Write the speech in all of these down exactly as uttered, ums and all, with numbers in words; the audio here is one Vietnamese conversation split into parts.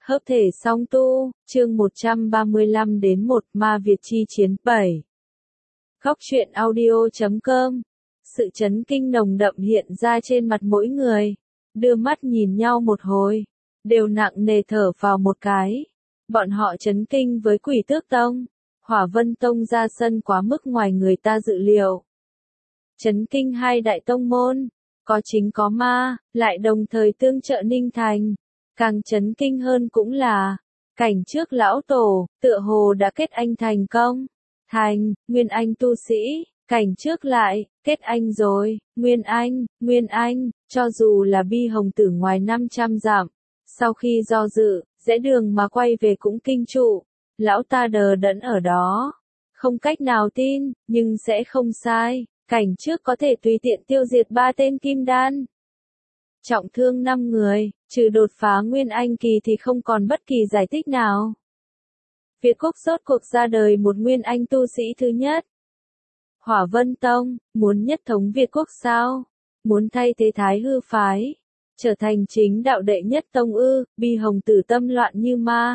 Hợp thể song tu, chương một trăm ba mươi lăm đến một Ma Việt chi chiến bảy. Góc truyện audio chấm com. Sự chấn kinh nồng đậm hiện ra trên mặt mỗi người. Đưa mắt nhìn nhau một hồi. Đều nặng nề thở vào một cái. Bọn họ chấn kinh với Quỷ Tước Tông. Hỏa Vân Tông ra sân quá mức ngoài người ta dự liệu. Chấn kinh hai đại tông môn. Có chính có ma, lại đồng thời tương trợ Ninh Thành. Càng chấn kinh hơn cũng là, cảnh trước lão tổ, tựa hồ đã kết anh thành công. Thành, Nguyên Anh tu sĩ, cảnh trước lại, kết anh rồi, Nguyên Anh, Nguyên Anh, cho dù là Bi Hồng Tử ngoài năm trăm dặm. Sau khi do dự, rẽ đường mà quay về cũng kinh trụ. Lão ta đờ đẫn ở đó. Không cách nào tin, nhưng sẽ không sai. Cảnh trước có thể tùy tiện tiêu diệt ba tên kim đan. Trọng thương năm người, trừ đột phá Nguyên Anh kỳ thì không còn bất kỳ giải thích nào. Việt Quốc rốt cuộc ra đời một Nguyên Anh tu sĩ thứ nhất. Hỏa Vân Tông, muốn nhất thống Việt Quốc sao? Muốn thay thế Thái Hư phái, trở thành chính đạo đệ nhất tông ư? Bi Hồng Tử tâm loạn như ma.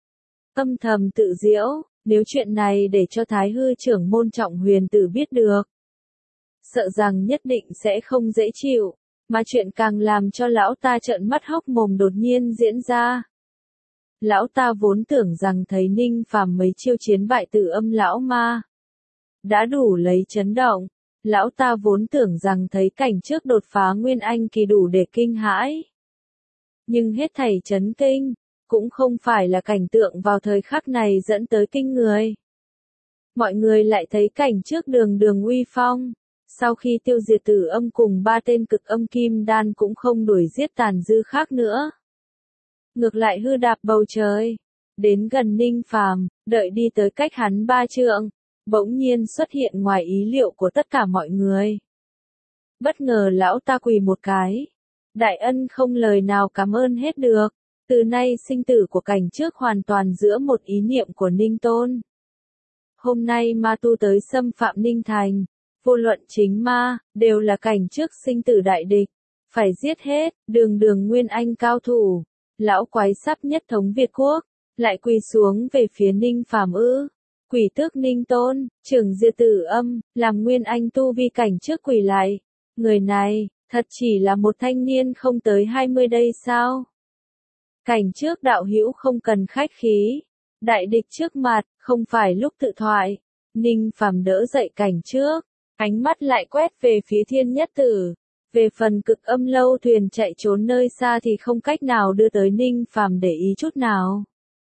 Âm thầm tự giễu, nếu chuyện này để cho Thái Hư trưởng môn Trọng Huyền Tử biết được, sợ rằng nhất định sẽ không dễ chịu. Mà chuyện càng làm cho lão ta trợn mắt hốc mồm đột nhiên diễn ra. Lão ta vốn tưởng rằng thấy Ninh Phàm mấy chiêu chiến bại Tử Âm lão ma đã đủ lấy chấn động. Lão ta vốn tưởng rằng thấy cảnh trước đột phá Nguyên Anh kỳ đủ để kinh hãi. Nhưng hết thảy chấn kinh, cũng không phải là cảnh tượng vào thời khắc này dẫn tới kinh người. Mọi người lại thấy cảnh trước đường đường uy phong. Sau khi tiêu diệt Tử Âm cùng ba tên cực âm kim đan cũng không đuổi giết tàn dư khác nữa. Ngược lại hư đạp bầu trời. Đến gần Ninh Phàm, đợi đi tới cách hắn ba trượng. Bỗng nhiên xuất hiện ngoài ý liệu của tất cả mọi người. Bất ngờ lão ta quỳ một cái. Đại ân không lời nào cảm ơn hết được. Từ nay sinh tử của cảnh trước hoàn toàn giữa một ý niệm của Ninh Tôn. Hôm nay ma tu tới xâm phạm Ninh Thành. Vô luận chính ma, đều là cảnh trước sinh tử đại địch. Phải giết hết, đường đường Nguyên Anh cao thủ. Lão quái sắp nhất thống Việt Quốc, lại quỳ xuống về phía Ninh Phàm ư. Quỷ tước Ninh Tôn, trưởng diệt Tử Âm, làm Nguyên Anh tu vi cảnh trước quỳ lại. Người này, thật chỉ là một thanh niên không tới hai mươi đây sao? Cảnh trước đạo hữu không cần khách khí. Đại địch trước mặt, không phải lúc tự thoại. Ninh Phàm đỡ dậy cảnh trước. Ánh mắt lại quét về phía Thiên Nhất Tử. Về phần cực âm lâu thuyền chạy trốn nơi xa thì không cách nào đưa tới Ninh Phàm để ý chút nào.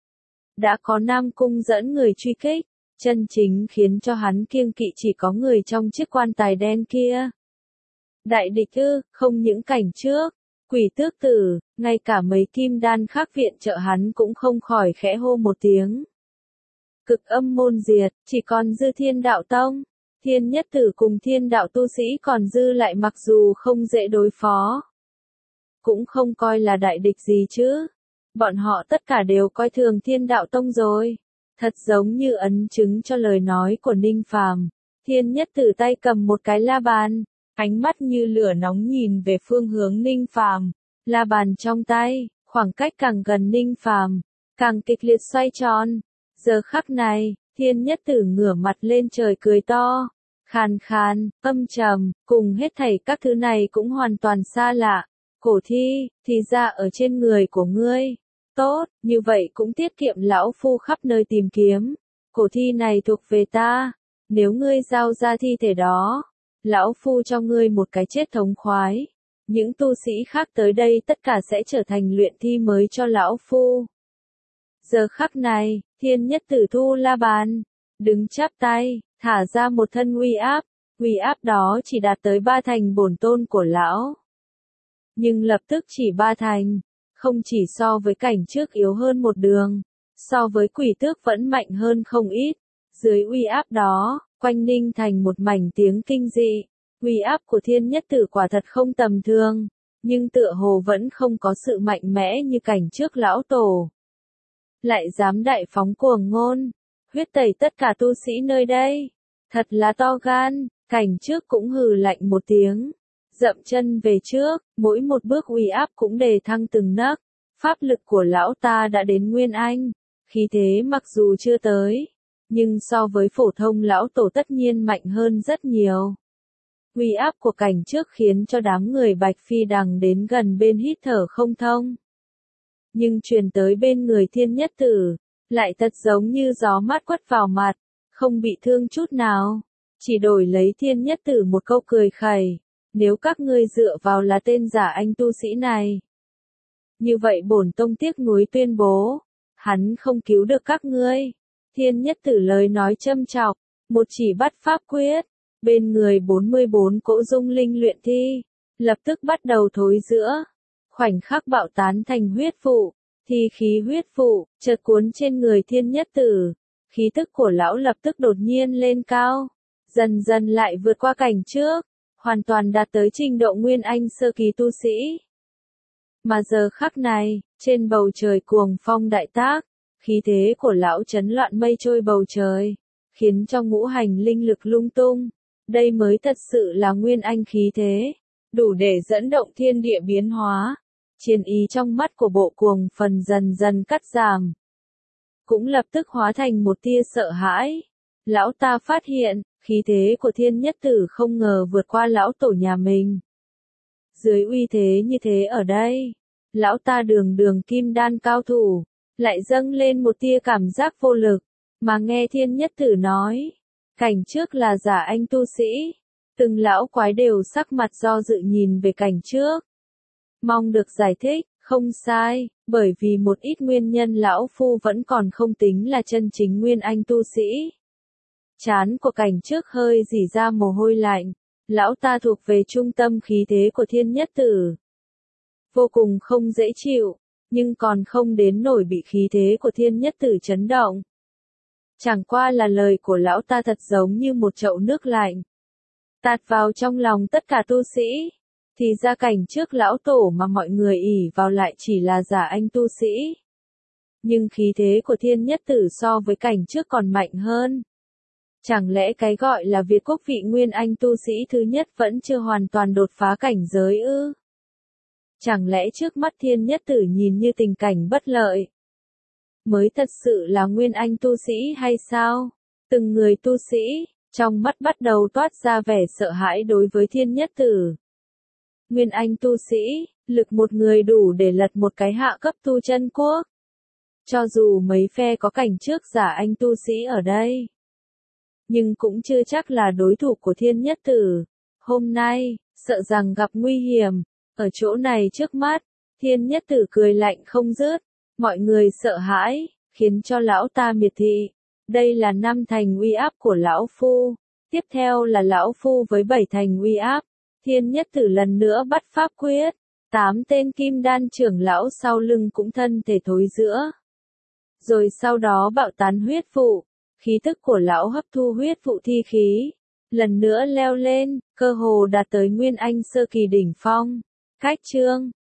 Đã có Nam Cung dẫn người truy kích, chân chính khiến cho hắn kiêng kỵ chỉ có người trong chiếc quan tài đen kia. Đại địch ư, không những cảnh trước, Quỷ Tước Tử, ngay cả mấy kim đan khác viện trợ hắn cũng không khỏi khẽ hô một tiếng. Cực âm môn diệt, chỉ còn dư Thiên Đạo Tông. Thiên Nhất Tử cùng Thiên Đạo tu sĩ còn dư lại mặc dù không dễ đối phó, cũng không coi là đại địch gì chứ. Bọn họ tất cả đều coi thường Thiên Đạo Tông rồi. Thật giống như ấn chứng cho lời nói của Ninh Phàm. Thiên Nhất Tử tay cầm một cái la bàn, ánh mắt như lửa nóng nhìn về phương hướng Ninh Phàm. La bàn trong tay, khoảng cách càng gần Ninh Phàm, càng kịch liệt xoay tròn. Giờ khắc này, Thiên Nhất Tử ngửa mặt lên trời cười to. Khàn khàn, âm trầm, cùng hết thảy các thứ này cũng hoàn toàn xa lạ. Cổ thi, thì ra ở trên người của ngươi. Tốt, như vậy cũng tiết kiệm lão phu khắp nơi tìm kiếm. Cổ thi này thuộc về ta. Nếu ngươi giao ra thi thể đó, lão phu cho ngươi một cái chết thống khoái. Những tu sĩ khác tới đây tất cả sẽ trở thành luyện thi mới cho lão phu. Giờ khắc này, Thiên Nhất Tử thu la bàn, đứng chắp tay. Thả ra một thân uy áp, uy áp đó chỉ đạt tới ba thành bổn tôn của lão. Nhưng lập tức chỉ ba thành, không chỉ so với cảnh trước yếu hơn một đường, so với Quỷ Tước vẫn mạnh hơn không ít. Dưới uy áp đó, quanh Ninh Thành một mảnh tiếng kinh dị. Uy áp của Thiên Nhất Tử quả thật không tầm thường, nhưng tựa hồ vẫn không có sự mạnh mẽ như cảnh trước lão tổ. Lại dám đại phóng cuồng ngôn, huyết tẩy tất cả tu sĩ nơi đây. Thật là to gan, cảnh trước cũng hừ lạnh một tiếng. Dậm chân về trước, mỗi một bước uy áp cũng đề thăng từng nấc. pháp lực của lão ta đã đến Nguyên Anh, khí thế mặc dù chưa tới, nhưng so với phổ thông lão tổ tất nhiên mạnh hơn rất nhiều. Uy áp của cảnh trước khiến cho đám người Bạch Phi Đằng đến gần bên hít thở không thông. Nhưng truyền tới bên người Thiên Nhất Tử, lại thật giống như gió mát quất vào mặt, không bị thương chút nào, chỉ đổi lấy Thiên Nhất Tử một câu cười khẩy, nếu các ngươi dựa vào là tên giả anh tu sĩ này. Như vậy bổn tông tiếc nuối tuyên bố, hắn không cứu được các ngươi. Thiên Nhất Tử lời nói châm chọc, một chỉ bắt pháp quyết, bên người bốn mươi bốn cỗ dung linh luyện thi, lập tức bắt đầu thối rữa, khoảnh khắc bạo tán thành huyết vụ, thi khí huyết vụ, chợt cuốn trên người Thiên Nhất Tử, khí tức của lão lập tức đột nhiên lên cao, dần dần lại vượt qua cảnh trước, hoàn toàn đạt tới trình độ Nguyên Anh sơ kỳ tu sĩ. Mà giờ khắc này, trên bầu trời cuồng phong đại tác, khí thế của lão chấn loạn mây trôi bầu trời, khiến cho ngũ hành linh lực lung tung. Đây mới thật sự là Nguyên Anh khí thế, đủ để dẫn động thiên địa biến hóa. Chiến ý trong mắt của bộ cuồng phần dần dần cắt giảm, cũng lập tức hóa thành một tia sợ hãi. Lão ta phát hiện, khí thế của Thiên Nhất Tử không ngờ vượt qua lão tổ nhà mình. Dưới uy thế như thế ở đây, lão ta đường đường kim đan cao thủ, lại dâng lên một tia cảm giác vô lực, mà nghe Thiên Nhất Tử nói, cảnh trước là giả anh tu sĩ, từng lão quái đều sắc mặt do dự nhìn về cảnh trước. Mong được giải thích, không sai, bởi vì một ít nguyên nhân lão phu vẫn còn không tính là chân chính Nguyên Anh tu sĩ. Trán của cảnh trước hơi rỉ ra mồ hôi lạnh, lão ta thuộc về trung tâm khí thế của Thiên Nhất Tử. Vô cùng không dễ chịu, nhưng còn không đến nổi bị khí thế của Thiên Nhất Tử chấn động. Chẳng qua là lời của lão ta thật giống như một chậu nước lạnh, tạt vào trong lòng tất cả tu sĩ. Thì ra cảnh trước lão tổ mà mọi người ỷ vào lại chỉ là giả anh tu sĩ. Nhưng khí thế của Thiên Nhất Tử so với cảnh trước còn mạnh hơn. Chẳng lẽ cái gọi là Việt quốc vị Nguyên Anh tu sĩ thứ nhất vẫn chưa hoàn toàn đột phá cảnh giới ư? Chẳng lẽ trước mắt Thiên Nhất Tử nhìn như tình cảnh bất lợi, mới thật sự là Nguyên Anh tu sĩ hay sao? Từng người tu sĩ, trong mắt bắt đầu toát ra vẻ sợ hãi đối với Thiên Nhất Tử. Nguyên Anh tu sĩ, lực một người đủ để lật một cái hạ cấp tu chân quốc. Cho dù mấy phe có cảnh trước giả anh tu sĩ ở đây, nhưng cũng chưa chắc là đối thủ của Thiên Nhất Tử. Hôm nay, sợ rằng gặp nguy hiểm, ở chỗ này trước mắt, Thiên Nhất Tử cười lạnh không dứt, mọi người sợ hãi, khiến cho lão ta miệt thị. Đây là năm thành uy áp của lão phu, tiếp theo là lão phu với bảy thành uy áp. Thiên Nhất Tử lần nữa bắt pháp quyết, tám tên kim đan trưởng lão sau lưng cũng thân thể thối rữa. Rồi sau đó bạo tán huyết vụ, khí tức của lão hấp thu huyết vụ thi khí, lần nữa leo lên, cơ hồ đạt tới Nguyên Anh sơ kỳ đỉnh phong. Cách chương